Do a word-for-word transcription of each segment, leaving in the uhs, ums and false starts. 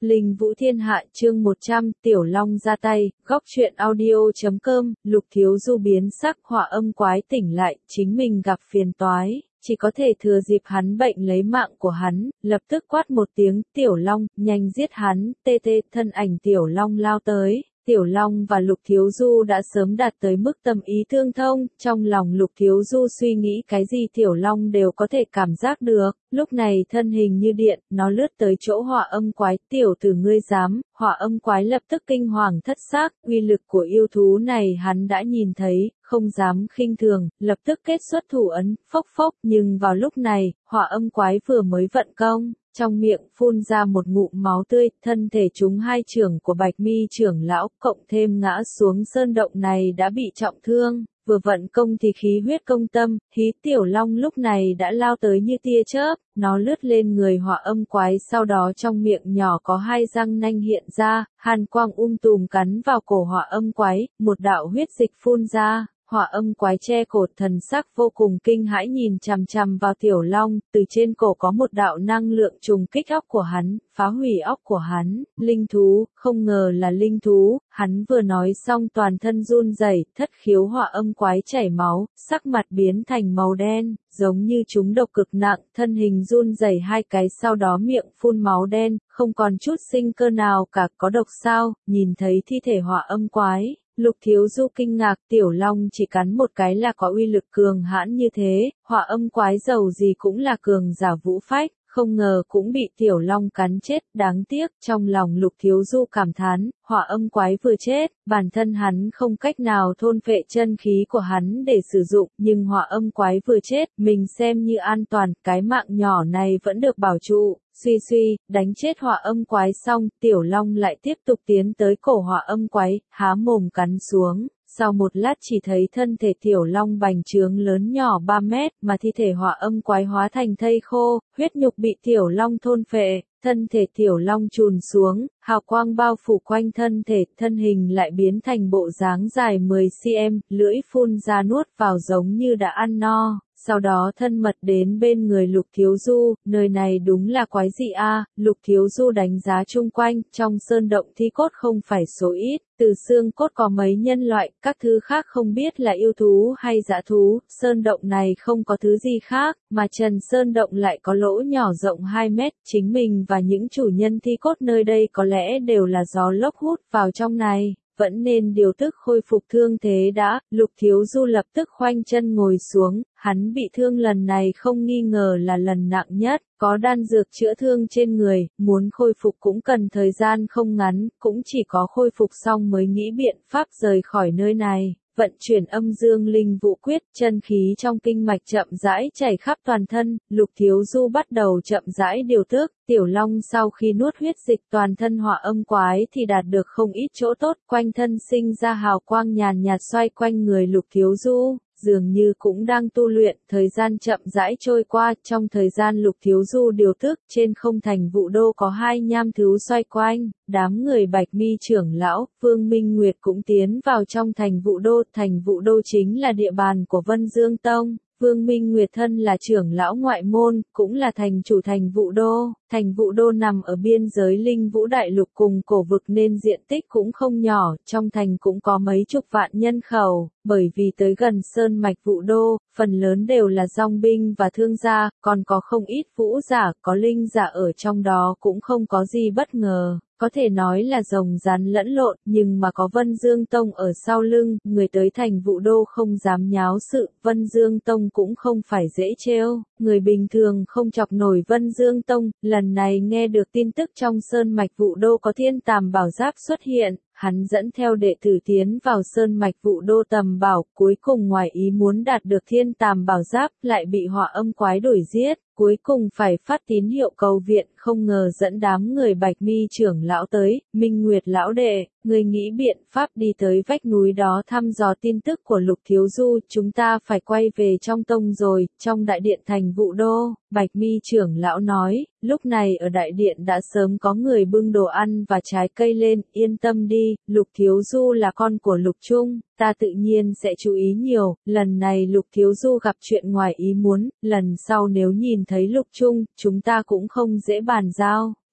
Linh Vũ Thiên Hạ chương một trăm, Tiểu Long ra tay, góc truyện audio.com, Lục Thiếu Du biến sắc hỏa âm quái tỉnh lại, chính mình gặp phiền toái, chỉ có thể thừa dịp hắn bệnh lấy mạng của hắn, lập tức quát một tiếng, Tiểu Long, nhanh giết hắn, tê tê, thân ảnh Tiểu Long lao tới. Tiểu Long và Lục Thiếu Du đã sớm đạt tới mức tâm ý tương thông, trong lòng Lục Thiếu Du suy nghĩ cái gì Tiểu Long đều có thể cảm giác được, lúc này thân hình như điện, nó lướt tới chỗ hỏa âm quái, tiểu tử ngươi dám, hỏa âm quái lập tức kinh hoàng thất xác, uy lực của yêu thú này hắn đã nhìn thấy, không dám khinh thường, lập tức kết xuất thủ ấn, phốc phốc, nhưng vào lúc này, hỏa âm quái vừa mới vận công. Trong miệng phun ra một ngụm máu tươi, thân thể chúng hai trưởng của Bạch Mi trưởng lão, cộng thêm ngã xuống sơn động này đã bị trọng thương, vừa vận công thì khí huyết công tâm, hí Tiểu Long lúc này đã lao tới như tia chớp, nó lướt lên người hỏa âm quái, sau đó trong miệng nhỏ có hai răng nanh hiện ra, hàn quang um tùm cắn vào cổ hỏa âm quái, một đạo huyết dịch phun ra. Hỏa âm quái che cổ, thần sắc vô cùng kinh hãi nhìn chằm chằm vào Tiểu Long, từ trên cổ có một đạo năng lượng trùng kích óc của hắn, phá hủy óc của hắn, linh thú, không ngờ là linh thú, hắn vừa nói xong toàn thân run rẩy, thất khiếu hỏa âm quái chảy máu, sắc mặt biến thành màu đen, giống như trúng độc cực nặng, thân hình run rẩy hai cái sau đó miệng phun máu đen, không còn chút sinh cơ nào cả, có độc sao, nhìn thấy thi thể hỏa âm quái. Lục Thiếu Du kinh ngạc, Tiểu Long chỉ cắn một cái là có uy lực cường hãn như thế, hỏa âm quái dầu gì cũng là cường giả vũ phách, không ngờ cũng bị Tiểu Long cắn chết, đáng tiếc, trong lòng Lục Thiếu Du cảm thán, hỏa âm quái vừa chết, bản thân hắn không cách nào thôn phệ chân khí của hắn để sử dụng, nhưng hỏa âm quái vừa chết, mình xem như an toàn, cái mạng nhỏ này vẫn được bảo trụ. Suy suy, đánh chết hỏa âm quái xong, Tiểu Long lại tiếp tục tiến tới cổ hỏa âm quái, há mồm cắn xuống. Sau một lát chỉ thấy thân thể Tiểu Long bành trướng lớn nhỏ ba mét, mà thi thể hỏa âm quái hóa thành thây khô, huyết nhục bị Tiểu Long thôn phệ, thân thể Tiểu Long trùn xuống, hào quang bao phủ quanh thân thể, thân hình lại biến thành bộ dáng dài mười xăng-ti-mét, lưỡi phun ra nuốt vào giống như đã ăn no. Sau đó thân mật đến bên người Lục Thiếu Du, nơi này đúng là quái dị a. Lục Thiếu Du đánh giá chung quanh, trong sơn động thi cốt không phải số ít, từ xương cốt có mấy nhân loại, các thứ khác không biết là yêu thú hay dã thú, sơn động này không có thứ gì khác, mà trần sơn động lại có lỗ nhỏ rộng hai mét, chính mình và những chủ nhân thi cốt nơi đây có lẽ đều là gió lốc hút vào trong này. Vẫn nên điều tức khôi phục thương thế đã, Lục Thiếu Du lập tức khoanh chân ngồi xuống, hắn bị thương lần này không nghi ngờ là lần nặng nhất, có đan dược chữa thương trên người, muốn khôi phục cũng cần thời gian không ngắn, cũng chỉ có khôi phục xong mới nghĩ biện pháp rời khỏi nơi này. Vận chuyển âm dương linh vũ quyết, chân khí trong kinh mạch chậm rãi chảy khắp toàn thân, Lục Thiếu Du bắt đầu chậm rãi điều tức, Tiểu Long sau khi nuốt huyết dịch toàn thân hỏa âm quái thì đạt được không ít chỗ tốt, quanh thân sinh ra hào quang nhàn nhạt xoay quanh người Lục Thiếu Du. Dường như cũng đang tu luyện, thời gian chậm rãi trôi qua, trong thời gian Lục Thiếu Du điều tức, trên không thành Vũ Đô có hai nham thú xoay quanh, đám người Bạch Mi trưởng lão, Vương Minh Nguyệt cũng tiến vào trong thành Vũ Đô, thành Vũ Đô chính là địa bàn của Vân Dương Tông. Vương Minh Nguyệt thân là trưởng lão ngoại môn, cũng là thành chủ thành Vũ Đô. Thành Vũ Đô nằm ở biên giới Linh Vũ Đại Lục cùng cổ vực nên diện tích cũng không nhỏ, trong thành cũng có mấy chục vạn nhân khẩu, bởi vì tới gần sơn mạch Vũ Đô, phần lớn đều là dòng binh và thương gia, còn có không ít vũ giả, có linh giả ở trong đó cũng không có gì bất ngờ. Có thể nói là rồng rắn lẫn lộn, nhưng mà có Vân Dương Tông ở sau lưng, người tới thành Vũ Đô không dám nháo sự, Vân Dương Tông cũng không phải dễ trêu, người bình thường không chọc nổi Vân Dương Tông, lần này nghe được tin tức trong sơn mạch Vũ Đô có thiên tàm bảo giáp xuất hiện. Hắn dẫn theo đệ tử tiến vào sơn mạch Vũ Đô tầm bảo, cuối cùng ngoài ý muốn đạt được thiên tàm bảo giáp, lại bị hỏa âm quái đuổi giết, cuối cùng phải phát tín hiệu cầu viện, không ngờ dẫn đám người Bạch Mi trưởng lão tới, Minh Nguyệt lão đệ, người nghĩ biện pháp đi tới vách núi đó thăm dò tin tức của Lục Thiếu Du, chúng ta phải quay về trong tông rồi, trong đại điện thành Vũ Đô, Bạch Mi trưởng lão nói, lúc này ở đại điện đã sớm có người bưng đồ ăn và trái cây lên, yên tâm đi, Lục Thiếu Du là con của Lục Trung, ta tự nhiên sẽ chú ý nhiều, lần này Lục Thiếu Du gặp chuyện ngoài ý muốn, lần sau nếu nhìn thấy Lục Trung, chúng ta cũng không dễ bàn giao.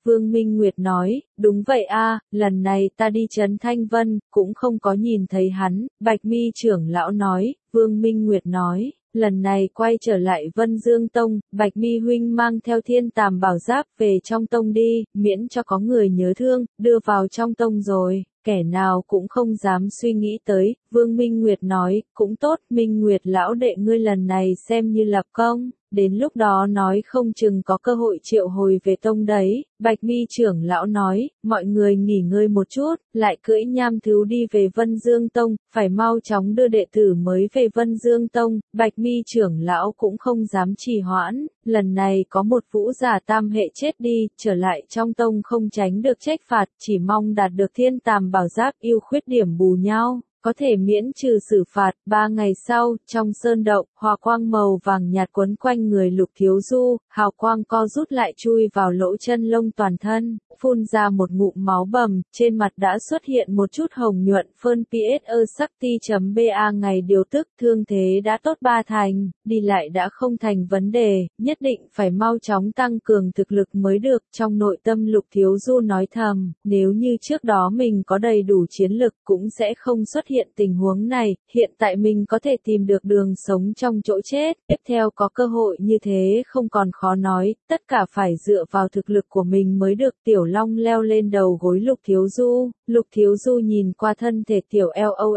Vương Minh Nguyệt nói, đúng vậy a, lần này ta đi Trấn Thanh Vân, cũng không có nhìn thấy hắn, Bạch Mi trưởng lão nói, Vương Minh Nguyệt nói. Lần này quay trở lại Vân Dương Tông, Bạch Mi huynh mang theo thiên tàm bảo giáp về trong tông đi, miễn cho có người nhớ thương, đưa vào trong tông rồi, kẻ nào cũng không dám suy nghĩ tới, Vương Minh Nguyệt nói, cũng tốt, Minh Nguyệt lão đệ ngươi lần này xem như lập công. Đến lúc đó nói không chừng có cơ hội triệu hồi về tông đấy, Bạch Mi trưởng lão nói, mọi người nghỉ ngơi một chút, lại cưỡi nham thú đi về Vân Dương Tông, phải mau chóng đưa đệ tử mới về Vân Dương Tông, Bạch Mi trưởng lão cũng không dám trì hoãn, lần này có một vũ giả tam hệ chết đi, trở lại trong tông không tránh được trách phạt, chỉ mong đạt được thiên tàm bảo giáp yêu khuyết điểm bù nhau. Có thể miễn trừ xử phạt. Ba ngày sau, trong sơn động, hòa quang màu vàng nhạt quấn quanh người Lục Thiếu Du, hào quang co rút lại chui vào lỗ chân lông toàn thân, phun ra một ngụm máu bầm, trên mặt đã xuất hiện một chút hồng nhuận. Phơn pê ét e Sakti.ba ngày điều tức, thương thế đã tốt ba thành, đi lại đã không thành vấn đề, nhất định phải mau chóng tăng cường thực lực mới được. Trong nội tâm Lục Thiếu Du nói thầm, nếu như trước đó mình có đầy đủ chiến lực cũng sẽ không xuất hiện tình huống này, hiện tại mình có thể tìm được đường sống trong chỗ chết, tiếp theo có cơ hội như thế không còn khó nói, tất cả phải dựa vào thực lực của mình mới được. Tiểu Long leo lên đầu gối Lục Thiếu Du, Lục Thiếu Du nhìn qua thân thể tiểu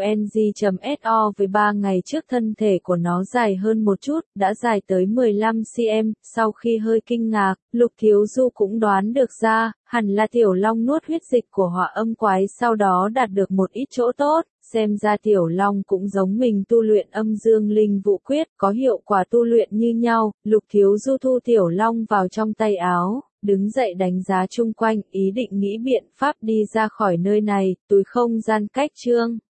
Long.so với ba ngày trước thân thể của nó dài hơn một chút, đã dài tới mười lăm xăng-ti-mét, sau khi hơi kinh ngạc, Lục Thiếu Du cũng đoán được ra, hẳn là tiểu Long nuốt huyết dịch của Hỏa Âm Quái sau đó đạt được một ít chỗ tốt. Xem ra tiểu Long cũng giống mình tu luyện âm dương linh vũ quyết, có hiệu quả tu luyện như nhau. Lục Thiếu Du thu tiểu Long vào trong tay áo, đứng dậy đánh giá chung quanh, ý định nghĩ biện pháp đi ra khỏi nơi này, túi không gian cách trương.